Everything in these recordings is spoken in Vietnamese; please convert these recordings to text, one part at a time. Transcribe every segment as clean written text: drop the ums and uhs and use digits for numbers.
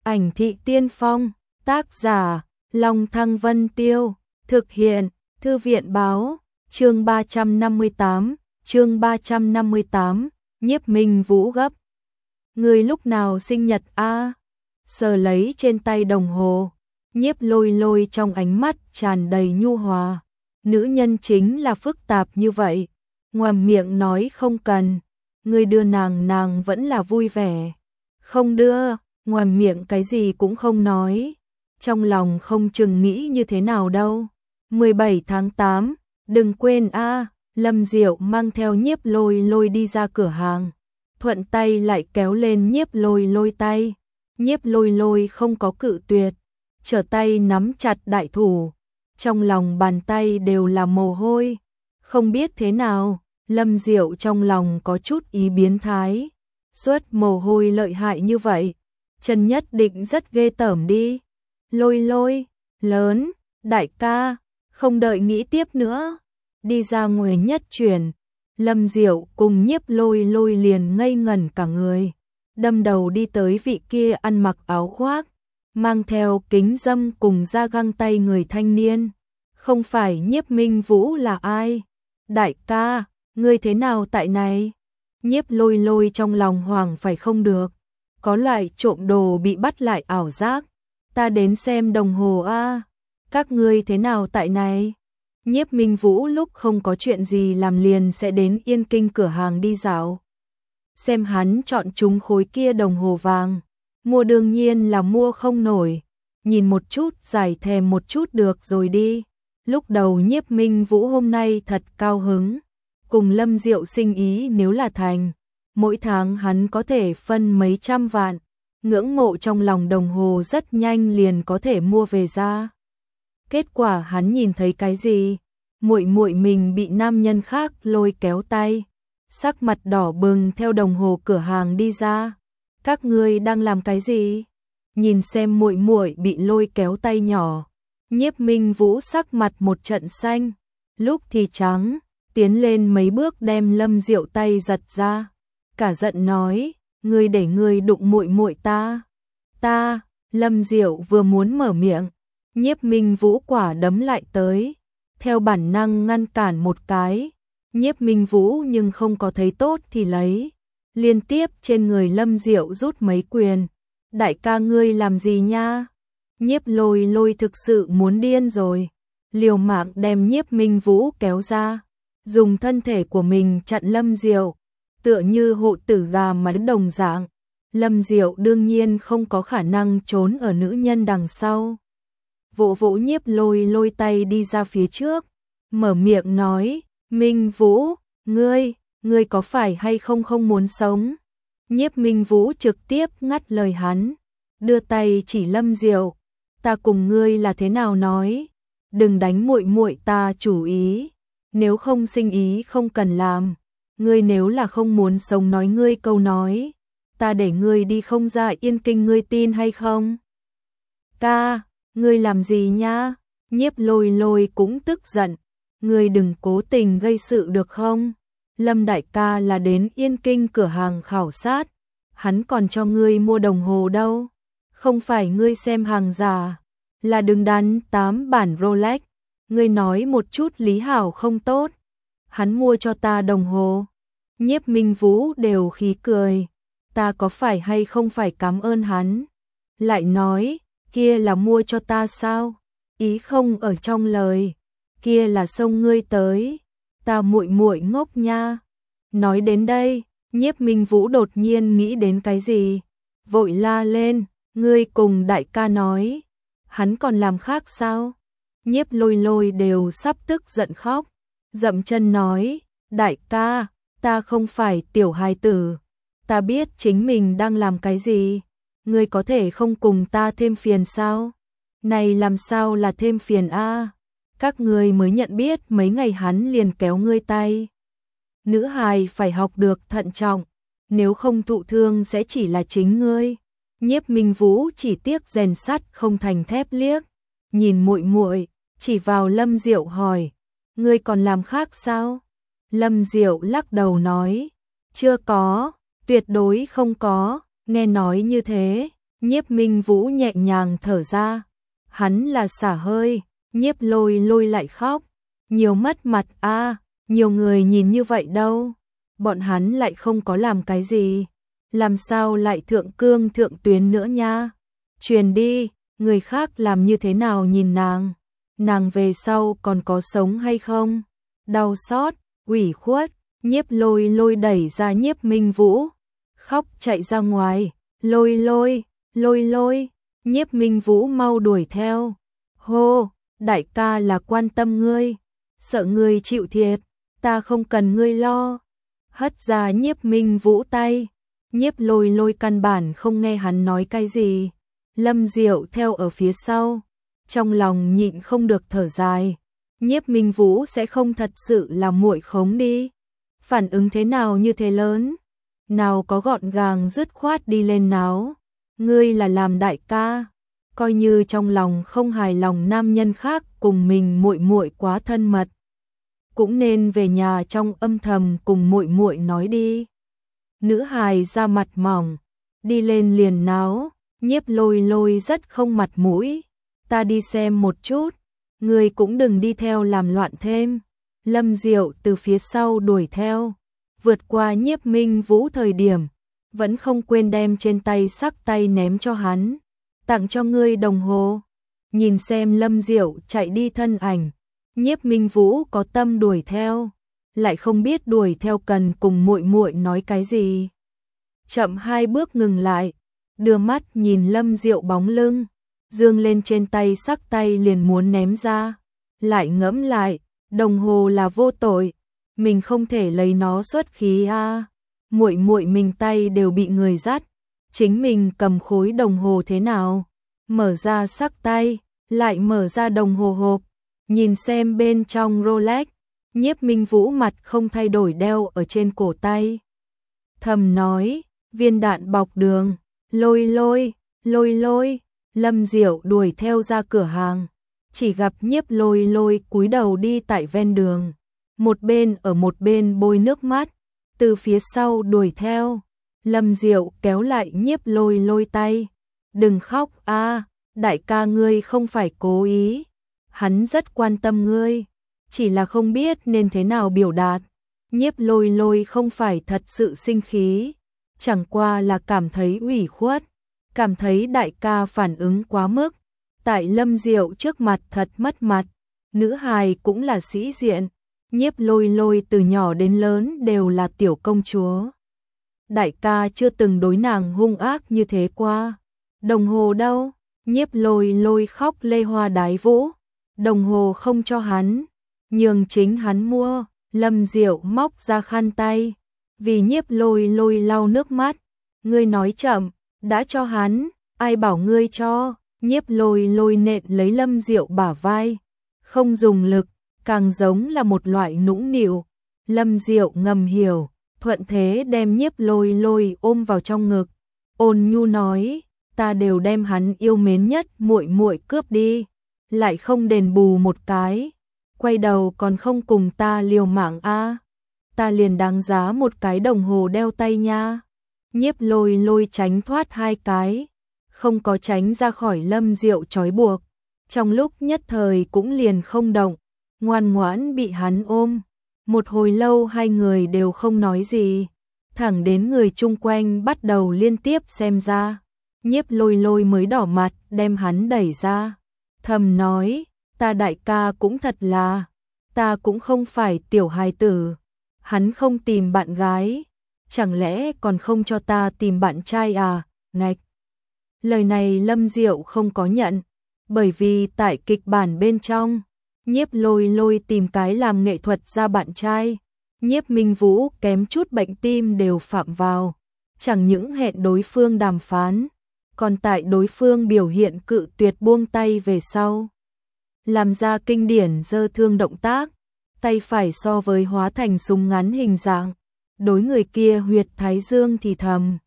Ảnh thị tiên phong, tác giả, Long Thăng Vân Tiêu, thực hiện, Thư viện báo, chương 358, Nhiếp Minh Vũ gấp. Người lúc nào sinh nhật a? Sờ lấy trên tay đồng hồ, Nhiếp Lôi Lôi trong ánh mắt tràn đầy nhu hòa. Nữ nhân chính là phức tạp như vậy, ngoàm miệng nói không cần, người đưa nàng vẫn là vui vẻ. Không đưa, ngoàm miệng cái gì cũng không nói, trong lòng không chừng nghĩ như thế nào đâu. 17 tháng 8, đừng quên a. Lâm Diệu mang theo Nhiếp Lôi Lôi đi ra cửa hàng, thuận tay lại kéo lên Nhiếp Lôi Lôi tay. Nhiếp Lôi Lôi không có cự tuyệt, trở tay nắm chặt đại thủ, trong lòng bàn tay đều là mồ hôi. Không biết thế nào, Lâm Diệu trong lòng có chút ý biến thái, suốt mồ hôi lợi hại như vậy, chân nhất định rất ghê tởm đi. Lôi Lôi, lớn, đại ca, không đợi nghĩ tiếp nữa, đi ra ngoài nhất chuyển. Lâm Diệu cùng Nhiếp Lôi Lôi liền ngây ngẩn cả người, đâm đầu đi tới vị kia ăn mặc áo khoác, mang theo kính dâm cùng da găng tay người thanh niên. Không phải Nhiếp Minh Vũ là ai? Đại ca, ngươi thế nào tại này? Nhiếp Lôi Lôi trong lòng hoảng phải không được, có loại trộm đồ bị bắt lại ảo giác. Ta đến xem đồng hồ a. Các ngươi thế nào tại này? Nhiếp Minh Vũ lúc không có chuyện gì làm liền sẽ đến Yên Kinh cửa hàng đi dạo, xem hắn chọn chúng khối kia đồng hồ vàng. Mua đương nhiên là mua không nổi, nhìn một chút giải thèm một chút được rồi đi. Lúc đầu Nhiếp Minh Vũ hôm nay thật cao hứng, cùng Lâm Diệu sinh ý nếu là thành, mỗi tháng hắn có thể phân mấy trăm vạn, ngưỡng mộ trong lòng đồng hồ rất nhanh liền có thể mua về ra. Kết quả hắn nhìn thấy cái gì? Muội muội mình bị nam nhân khác lôi kéo tay, sắc mặt đỏ bừng theo đồng hồ cửa hàng đi ra. Các ngươi đang làm cái gì? Nhìn xem muội muội bị lôi kéo tay nhỏ, Nhiếp Minh Vũ sắc mặt một trận xanh, lúc thì trắng, tiến lên mấy bước đem Lâm Diệu tay giật ra, cả giận nói, ngươi để ngươi đụng muội muội ta. Ta, Lâm Diệu vừa muốn mở miệng, Nhiếp Minh Vũ quả đấm lại tới, theo bản năng ngăn cản một cái. Nhiếp Minh Vũ nhưng không có thấy tốt thì lấy, liên tiếp trên người Lâm Diệu rút mấy quyền. Đại ca ngươi làm gì nha? Nhiếp Lôi Lôi thực sự muốn điên rồi, liều mạng đem Nhiếp Minh Vũ kéo ra, dùng thân thể của mình chặn Lâm Diệu, tựa như hộ tử gà mà đồng dạng. Lâm Diệu đương nhiên không có khả năng trốn ở nữ nhân đằng sau. Vỗ vỗ Nhiếp Lôi Lôi tay đi ra phía trước, mở miệng nói, Minh Vũ, ngươi có phải hay không muốn sống? Nhiếp Minh Vũ trực tiếp ngắt lời hắn, đưa tay chỉ Lâm Diệu, ta cùng ngươi là thế nào nói, đừng đánh muội muội ta chủ ý, nếu không sinh ý không cần làm, ngươi nếu là không muốn sống nói ngươi câu nói, ta để ngươi đi không ra Yên Kinh, ngươi tin hay không? Ca, ngươi làm gì nha? Nhiếp Lôi Lôi cũng tức giận, ngươi đừng cố tình gây sự được không? Lâm đại ca là đến Yên Kinh cửa hàng khảo sát, hắn còn cho ngươi mua đồng hồ đâu, không phải ngươi xem hàng giả, là đứng đắn 8 bản Rolex, ngươi nói một chút lý hảo không tốt, hắn mua cho ta đồng hồ. Nhiếp Minh Vũ đều khí cười, ta có phải hay không phải cảm ơn hắn, lại nói, kia là mua cho ta sao, ý không ở trong lời, kia là xông ngươi tới, ta muội muội ngốc nha. Nói đến đây, Nhiếp Minh Vũ đột nhiên nghĩ đến cái gì, vội la lên, ngươi cùng đại ca nói, hắn còn làm khác sao? Nhiếp Lôi Lôi đều sắp tức giận khóc, dậm chân nói, đại ca, ta không phải tiểu hài tử, ta biết chính mình đang làm cái gì, ngươi có thể không cùng ta thêm phiền sao? Này làm sao là thêm phiền a? Các ngươi mới nhận biết mấy ngày hắn liền kéo ngươi tay. Nữ hài phải học được thận trọng, nếu không thụ thương sẽ chỉ là chính ngươi. Nhiếp Minh Vũ chỉ tiếc rèn sắt không thành thép liếc, nhìn muội muội, chỉ vào Lâm Diệu hỏi, ngươi còn làm khác sao? Lâm Diệu lắc đầu nói, chưa có, tuyệt đối không có. Nghe nói như thế, Nhiếp Minh Vũ nhẹ nhàng thở ra. Hắn là xả hơi, Nhiếp Lôi Lôi lại khóc. Nhiều mất mặt a, nhiều người nhìn như vậy đâu. Bọn hắn lại không có làm cái gì. Làm sao lại thượng cương thượng tuyến nữa nha. Truyền đi, người khác làm như thế nào nhìn nàng. Nàng về sau còn có sống hay không? Đau xót, ủy khuất, Nhiếp Lôi Lôi đẩy ra Nhiếp Minh Vũ. Khóc chạy ra ngoài, Lôi Lôi, Lôi Lôi, Nhiếp Minh Vũ mau đuổi theo. Hô, đại ca là quan tâm ngươi, sợ ngươi chịu thiệt, ta không cần ngươi lo. Hất ra Nhiếp Minh Vũ tay, Nhiếp Lôi Lôi căn bản không nghe hắn nói cái gì. Lâm Diệu theo ở phía sau, trong lòng nhịn không được thở dài. Nhiếp Minh Vũ sẽ không thật sự là muội khống đi. Phản ứng thế nào như thế lớn, nào có gọn gàng dứt khoát đi lên náo. Ngươi là làm đại ca, coi như trong lòng không hài lòng nam nhân khác cùng mình muội muội quá thân mật, cũng nên về nhà trong âm thầm cùng muội muội nói đi. Nữ hài ra mặt mỏng, đi lên liền náo. Nhiếp Lôi Lôi rất không mặt mũi. Ta đi xem một chút, ngươi cũng đừng đi theo làm loạn thêm. Lâm Diệu từ phía sau đuổi theo, vượt qua Nhiếp Minh Vũ thời điểm, vẫn không quên đem trên tay sắc tay ném cho hắn. Tặng cho ngươi đồng hồ. Nhìn xem Lâm Diệu chạy đi thân ảnh, Nhiếp Minh Vũ có tâm đuổi theo, lại không biết đuổi theo cần cùng muội muội nói cái gì. Chậm 2 bước ngừng lại, đưa mắt nhìn Lâm Diệu bóng lưng, dương lên trên tay sắc tay liền muốn ném ra, lại ngẫm lại, đồng hồ là vô tội, mình không thể lấy nó xuất khí a. Muội muội mình tay đều bị người dắt, chính mình cầm khối đồng hồ thế nào? Mở ra sắc tay, lại mở ra đồng hồ hộp, nhìn xem bên trong Rolex, Nhiếp Minh Vũ mặt không thay đổi đeo ở trên cổ tay. Thầm nói, viên đạn bọc đường. Lôi Lôi, Lôi Lôi, Lâm Diệu đuổi theo ra cửa hàng, chỉ gặp Nhiếp Lôi Lôi cúi đầu đi tại ven đường, một bên bôi nước mắt, từ phía sau đuổi theo. Lâm Diệu kéo lại Nhiếp Lôi Lôi tay, đừng khóc a, đại ca ngươi không phải cố ý, hắn rất quan tâm ngươi, chỉ là không biết nên thế nào biểu đạt. Nhiếp Lôi Lôi không phải thật sự sinh khí, chẳng qua là cảm thấy ủy khuất, cảm thấy đại ca phản ứng quá mức, tại Lâm Diệu trước mặt thật mất mặt. Nữ hài cũng là sĩ diện, Nhiếp Lôi Lôi từ nhỏ đến lớn đều là tiểu công chúa. Đại ca chưa từng đối nàng hung ác như thế qua. Đồng hồ đâu? Nhiếp Lôi Lôi khóc lê hoa đái vũ. Đồng hồ không cho hắn, nhường chính hắn mua. Lâm Diệu móc ra khăn tay, vì Nhiếp Lôi Lôi lau nước mắt. Ngươi nói chậm, đã cho hắn, ai bảo ngươi cho? Nhiếp Lôi Lôi nện lấy Lâm Diệu bả vai, không dùng lực, càng giống là một loại nũng nịu. Lâm Diệu ngầm hiểu, thuận thế đem Nhiếp Lôi Lôi ôm vào trong ngực, ôn nhu nói, ta đều đem hắn yêu mến nhất muội muội cướp đi, lại không đền bù một cái, quay đầu còn không cùng ta liều mạng a, ta liền đáng giá một cái đồng hồ đeo tay nha. Nhiếp Lôi Lôi tránh thoát 2 cái, không có tránh ra khỏi Lâm Diệu trói buộc, trong lúc nhất thời cũng liền không động, ngoan ngoãn bị hắn ôm. Một hồi lâu 2 người đều không nói gì, thẳng đến người chung quanh bắt đầu liên tiếp xem ra, Nhiếp Lôi Lôi mới đỏ mặt đem hắn đẩy ra, thầm nói, ta đại ca cũng thật là, ta cũng không phải tiểu hài tử, hắn không tìm bạn gái, chẳng lẽ còn không cho ta tìm bạn trai à? Ngạch. Lời này Lâm Diệu không có nhận, bởi vì tại kịch bản bên trong, Nhiếp Lôi Lôi tìm cái làm nghệ thuật ra bạn trai, Nhiếp Minh Vũ kém chút bệnh tim đều phạm vào, chẳng những hẹn đối phương đàm phán, còn tại đối phương biểu hiện cự tuyệt buông tay về sau, làm ra kinh điển giơ thương động tác, tay phải so với hóa thành súng ngắn hình dạng, đối người kia huyệt thái dương thì thầm.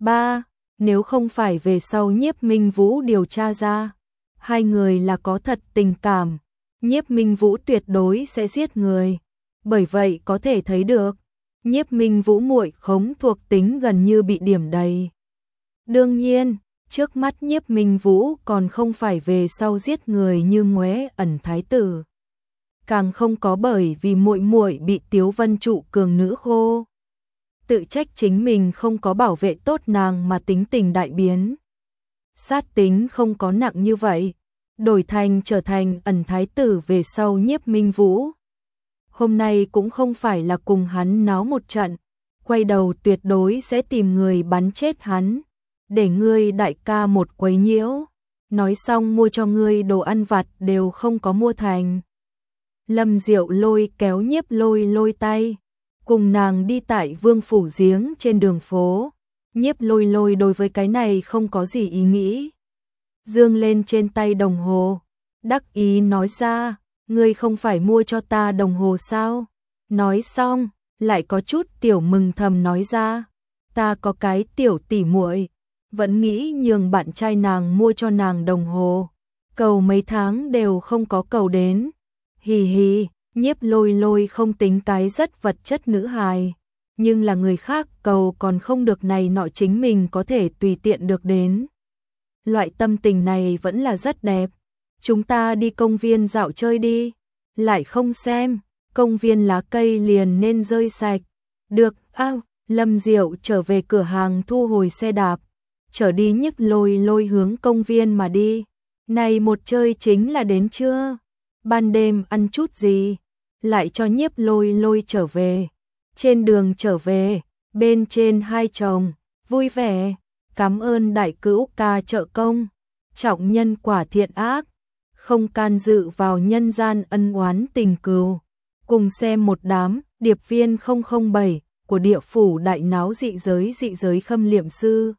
Nếu không phải về sau Nhiếp Minh Vũ điều tra ra, 2 người là có thật tình cảm, Nhiếp Minh Vũ tuyệt đối sẽ giết người. Bởi vậy có thể thấy được, Nhiếp Minh Vũ muội khống thuộc tính gần như bị điểm đầy. Đương nhiên, Trước mắt Nhiếp Minh Vũ còn không phải về sau giết người như Ngoé Ẩn thái tử, càng không có bởi vì muội muội bị Tiếu Vân trụ cường nữ khô. Tự trách chính mình không có bảo vệ tốt nàng mà tính tình đại biến. Sát tính không có nặng như vậy, đổi thành trở thành Ẩn thái tử về sau Nhiếp Minh Vũ. Hôm nay cũng không phải là cùng hắn náo một trận, quay đầu tuyệt đối sẽ tìm người bắn chết hắn, để ngươi đại ca một quấy nhiễu. Nói xong mua cho ngươi đồ ăn vặt đều không có mua thành. Lâm Diệu Lôi kéo Nhiếp Lôi Lôi tay, cùng nàng đi tại Vương phủ giếng trên đường phố. Nhiếp Lôi Lôi đối với cái này không có gì ý nghĩ. Dương lên trên tay đồng hồ, đắc ý nói ra, ngươi không phải mua cho ta đồng hồ sao? Nói xong, lại có chút tiểu mừng thầm nói ra, ta có cái tiểu tỉ muội, vẫn nghĩ nhường bạn trai nàng mua cho nàng đồng hồ. Cầu mấy tháng đều không có cầu đến. Hì hì, Nhiếp Lôi Lôi không tính cái rất vật chất nữ hài, nhưng là người khác cầu còn không được này nọ chính mình có thể tùy tiện được đến. Loại tâm tình này vẫn là rất đẹp. Chúng ta đi công viên dạo chơi đi. Lại không xem, công viên lá cây liền nên rơi sạch. Được, Lâm Diệu trở về cửa hàng thu hồi xe đạp, trở đi Nhiếp Lôi Lôi hướng công viên mà đi. Này một chơi chính là đến trưa. Ban đêm ăn chút gì, lại cho Nhiếp Lôi Lôi trở về. Trên đường trở về, bên trên hai chồng, vui vẻ, cảm ơn đại cữu ca trợ công, trọng nhân quả thiện ác, không can dự vào nhân gian ân oán tình cừu. Cùng xem một đám, điệp viên 007 của địa phủ đại náo dị giới khâm liệm sư.